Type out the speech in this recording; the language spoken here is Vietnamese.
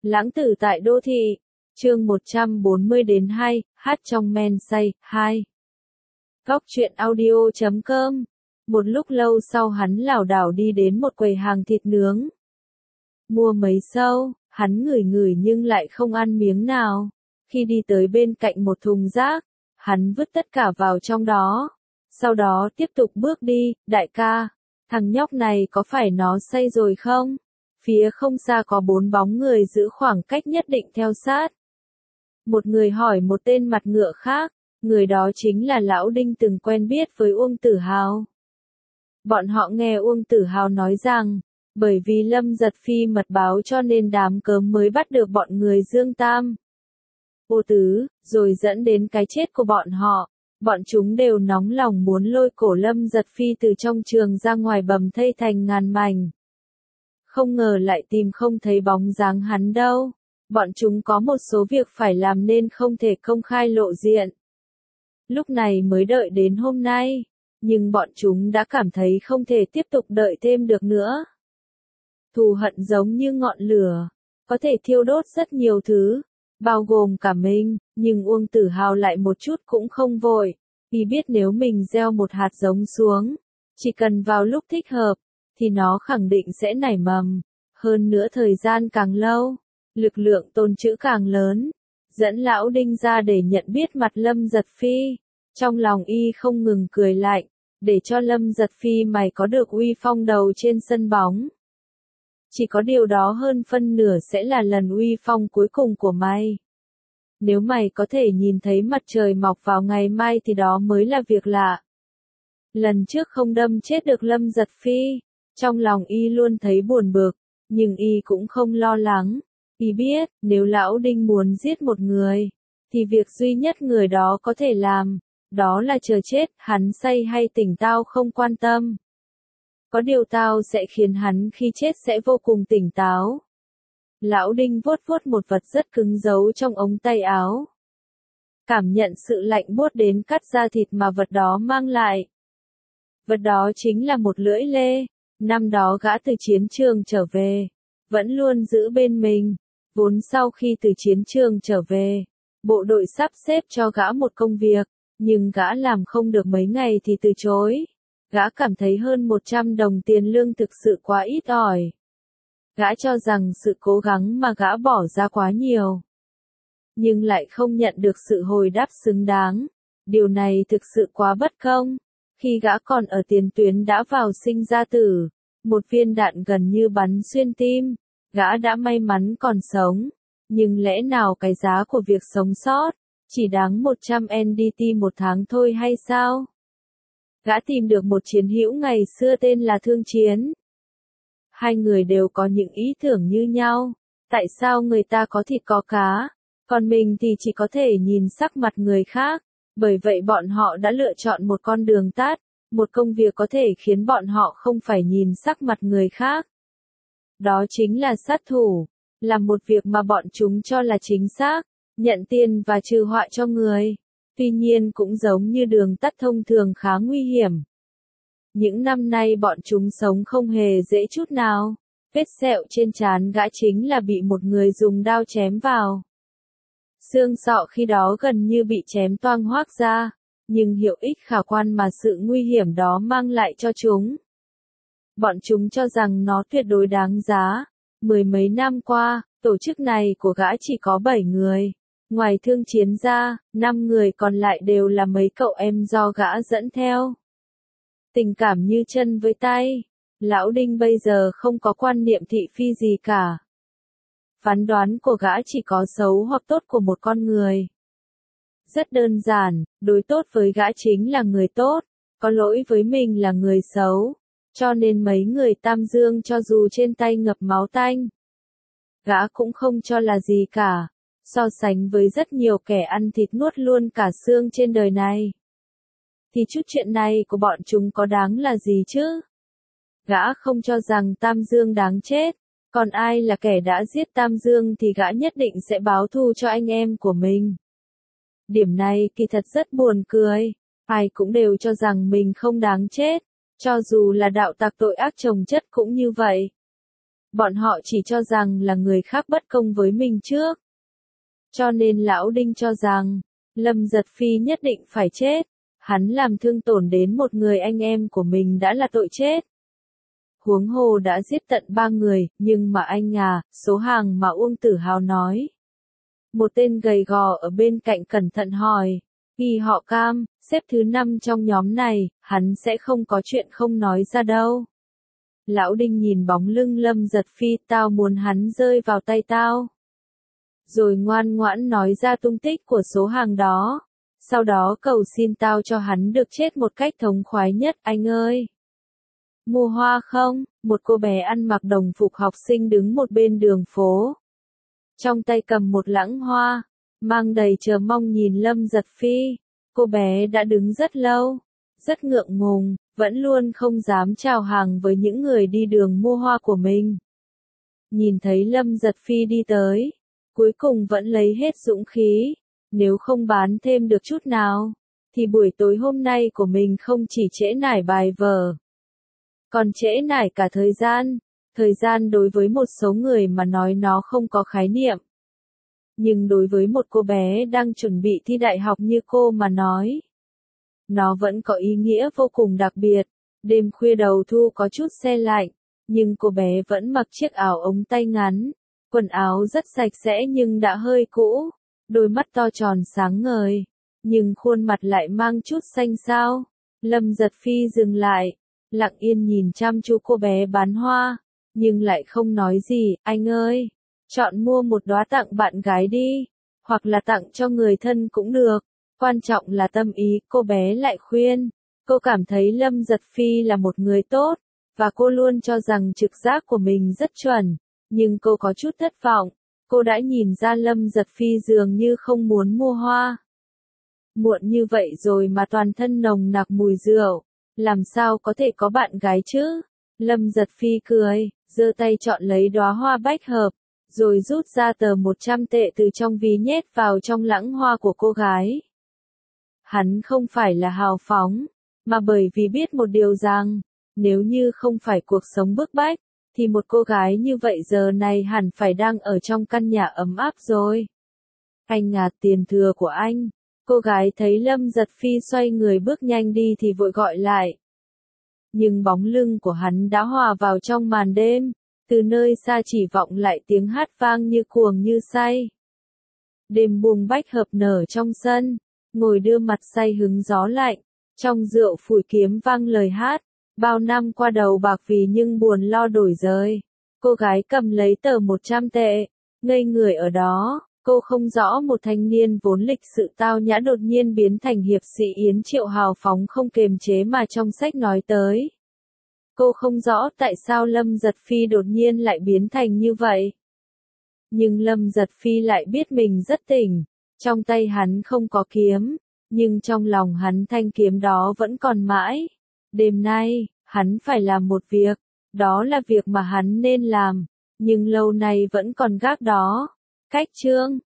Lãng tử tại đô thị, chương 140 đến 2, hát trong men say, 2. Góc truyện audio.com. Một lúc lâu sau hắn lảo đảo đi đến một quầy hàng thịt nướng. Mua mấy sâu, hắn ngửi ngửi nhưng lại không ăn miếng nào. Khi đi tới bên cạnh một thùng rác, hắn vứt tất cả vào trong đó. Sau đó tiếp tục bước đi, đại ca, thằng nhóc này có phải nó say rồi không? Phía không xa có 4 bóng người giữ khoảng cách nhất định theo sát. Một người hỏi một tên mặt ngựa khác, người đó chính là Lão Đinh từng quen biết với Uông Tử Hào. Bọn họ nghe Uông Tử Hào nói rằng, bởi vì Lâm Giật Phi mật báo cho nên đám cớm mới bắt được bọn người Dương Tam. Ô Tứ, rồi dẫn đến cái chết của bọn họ. Bọn chúng đều nóng lòng muốn lôi cổ Lâm Giật Phi từ trong trường ra ngoài bầm thây thành ngàn mảnh. Không ngờ lại tìm không thấy bóng dáng hắn đâu. Bọn chúng có một số việc phải làm nên không thể công khai lộ diện. Lúc này mới đợi đến hôm nay, nhưng bọn chúng đã cảm thấy không thể tiếp tục đợi thêm được nữa. Thù hận giống như ngọn lửa, có thể thiêu đốt rất nhiều thứ, bao gồm cả mình, nhưng Uông Tử Hào lại một chút cũng không vội, vì biết nếu mình gieo một hạt giống xuống, chỉ cần vào lúc thích hợp, thì nó khẳng định sẽ nảy mầm, hơn nữa thời gian càng lâu, lực lượng tồn trữ càng lớn. Dẫn Lão Đinh ra để nhận biết mặt Lâm Giật Phi, trong lòng y không ngừng cười lạnh, để cho Lâm Giật Phi mày có được uy phong đầu trên sân bóng. Chỉ có điều đó hơn phân nửa sẽ là lần uy phong cuối cùng của mày. Nếu mày có thể nhìn thấy mặt trời mọc vào ngày mai thì đó mới là việc lạ. Lần trước không đâm chết được Lâm Giật Phi, trong lòng y luôn thấy buồn bực, nhưng y cũng không lo lắng. Y biết, nếu Lão Đinh muốn giết một người, thì việc duy nhất người đó có thể làm, đó là chờ chết, hắn say hay tỉnh tao không quan tâm. Có điều tao sẽ khiến hắn khi chết sẽ vô cùng tỉnh táo. Lão Đinh vuốt vuốt một vật rất cứng giấu trong ống tay áo. Cảm nhận sự lạnh buốt đến cắt da thịt mà vật đó mang lại. Vật đó chính là một lưỡi lê, năm đó gã từ chiến trường trở về, vẫn luôn giữ bên mình. Vốn sau khi từ chiến trường trở về, bộ đội sắp xếp cho gã một công việc, nhưng gã làm không được mấy ngày thì từ chối. Gã cảm thấy hơn 100 đồng tiền lương thực sự quá ít ỏi. Gã cho rằng sự cố gắng mà gã bỏ ra quá nhiều, nhưng lại không nhận được sự hồi đáp xứng đáng. Điều này thực sự quá bất công. Khi gã còn ở tiền tuyến đã vào sinh ra tử, một viên đạn gần như bắn xuyên tim. Gã đã may mắn còn sống, nhưng lẽ nào cái giá của việc sống sót chỉ đáng 100 NDT một tháng thôi hay sao? Gã tìm được một chiến hữu ngày xưa tên là Thương Chiến. Hai người đều có những ý tưởng như nhau. Tại sao người ta có thịt có cá, còn mình thì chỉ có thể nhìn sắc mặt người khác? Bởi vậy bọn họ đã lựa chọn một con đường tắt, một công việc có thể khiến bọn họ không phải nhìn sắc mặt người khác. Đó chính là sát thủ, làm một việc mà bọn chúng cho là chính xác, nhận tiền và trừ họa cho người. Tuy nhiên cũng giống như đường tắt thông thường khá nguy hiểm. Những năm nay bọn chúng sống không hề dễ chút nào. Vết sẹo trên trán gã chính là bị một người dùng đao chém vào. Xương sọ khi đó gần như bị chém toang hoác ra, nhưng hiệu ích khả quan mà sự nguy hiểm đó mang lại cho chúng. Bọn chúng cho rằng nó tuyệt đối đáng giá. Mười mấy năm qua, tổ chức này của gã chỉ có 7 người. Ngoài Thương Chiến ra, 5 người còn lại đều là mấy cậu em do gã dẫn theo. Tình cảm như chân với tay. Lão Đinh bây giờ không có quan niệm thị phi gì cả. Phán đoán của gã chỉ có xấu hoặc tốt của một con người. Rất đơn giản, đối tốt với gã chính là người tốt, có lỗi với mình là người xấu. Cho nên mấy người Tam Dương cho dù trên tay ngập máu tanh, gã cũng không cho là gì cả. So sánh với rất nhiều kẻ ăn thịt nuốt luôn cả xương trên đời này, thì chút chuyện này của bọn chúng có đáng là gì chứ? Gã không cho rằng Tam Dương đáng chết, còn ai là kẻ đã giết Tam Dương thì gã nhất định sẽ báo thù cho anh em của mình. Điểm này kỳ thật rất buồn cười, ai cũng đều cho rằng mình không đáng chết, cho dù là đạo tặc tội ác chồng chất cũng như vậy. Bọn họ chỉ cho rằng là người khác bất công với mình trước. Cho nên Lão Đinh cho rằng, Lâm Giật Phi nhất định phải chết. Hắn làm thương tổn đến một người anh em của mình đã là tội chết. Huống hồ đã giết tận 3 người, nhưng mà anh à, số hàng mà Uông Tử Hào nói. Một tên gầy gò ở bên cạnh cẩn thận hỏi, Kỳ họ Cam, xếp thứ 5 trong nhóm này, hắn sẽ không có chuyện không nói ra đâu. Lão Đinh nhìn bóng lưng Lâm Giật Phi, tao muốn hắn rơi vào tay tao. Rồi ngoan ngoãn nói ra tung tích của số hàng đó. Sau đó cầu xin tao cho hắn được chết một cách thống khoái nhất, anh ơi. Mua hoa không? Một cô bé ăn mặc đồng phục học sinh đứng một bên đường phố. Trong tay cầm một lẵng hoa, mang đầy chờ mong nhìn Lâm Giật Phi. Cô bé đã đứng rất lâu, rất ngượng ngùng, vẫn luôn không dám chào hàng với những người đi đường mua hoa của mình. Nhìn thấy Lâm Giật Phi đi tới, cuối cùng vẫn lấy hết dũng khí. Nếu không bán thêm được chút nào, thì buổi tối hôm nay của mình không chỉ trễ nải bài vở, còn trễ nải cả thời gian. Thời gian đối với một số người mà nói nó không có khái niệm. Nhưng đối với một cô bé đang chuẩn bị thi đại học như cô mà nói, nó vẫn có ý nghĩa vô cùng đặc biệt. Đêm khuya đầu thu có chút se lạnh, nhưng cô bé vẫn mặc chiếc áo ống tay ngắn. Quần áo rất sạch sẽ nhưng đã hơi cũ. Đôi mắt to tròn sáng ngời, nhưng khuôn mặt lại mang chút xanh xao. Lâm Giật Phi dừng lại, lặng yên nhìn chăm chú cô bé bán hoa, nhưng lại không nói gì. Anh ơi, chọn mua một đóa tặng bạn gái đi, hoặc là tặng cho người thân cũng được, quan trọng là tâm ý. Cô bé lại khuyên, cô cảm thấy Lâm Giật Phi là một người tốt, và cô luôn cho rằng trực giác của mình rất chuẩn, nhưng cô có chút thất vọng. Cô đã nhìn ra Lâm Giật Phi dường như không muốn mua hoa. Muộn như vậy rồi mà toàn thân nồng nặc mùi rượu, làm sao có thể có bạn gái chứ? Lâm Giật Phi cười, giơ tay chọn lấy đóa hoa bách hợp, rồi rút ra tờ 100 tệ từ trong ví nhét vào trong lẵng hoa của cô gái. Hắn không phải là hào phóng, mà bởi vì biết một điều rằng, nếu như không phải cuộc sống bức bách, thì một cô gái như vậy giờ này hẳn phải đang ở trong căn nhà ấm áp rồi. Anh à, tiền thừa của anh. Cô gái thấy Lâm Giật Phi xoay người bước nhanh đi thì vội gọi lại. Nhưng bóng lưng của hắn đã hòa vào trong màn đêm, từ nơi xa chỉ vọng lại tiếng hát vang như cuồng như say. Đêm buông bách hợp nở trong sân, ngồi đưa mặt say hứng gió lạnh, trong rượu phủi kiếm vang lời hát. Bao năm qua đầu bạc vì nhưng buồn lo đổi rời. Cô gái cầm lấy tờ 100 tệ, ngây người ở đó. Cô không rõ một thanh niên vốn lịch sự tao nhã đột nhiên biến thành hiệp sĩ Yến Triệu hào phóng không kềm chế mà trong sách nói tới. Cô không rõ tại sao Lâm Giật Phi đột nhiên lại biến thành như vậy. Nhưng Lâm Giật Phi lại biết mình rất tỉnh. Trong tay hắn không có kiếm, nhưng trong lòng hắn thanh kiếm đó vẫn còn mãi. Đêm nay, hắn phải làm một việc, đó là việc mà hắn nên làm, nhưng lâu nay vẫn còn gác đó. Cách chương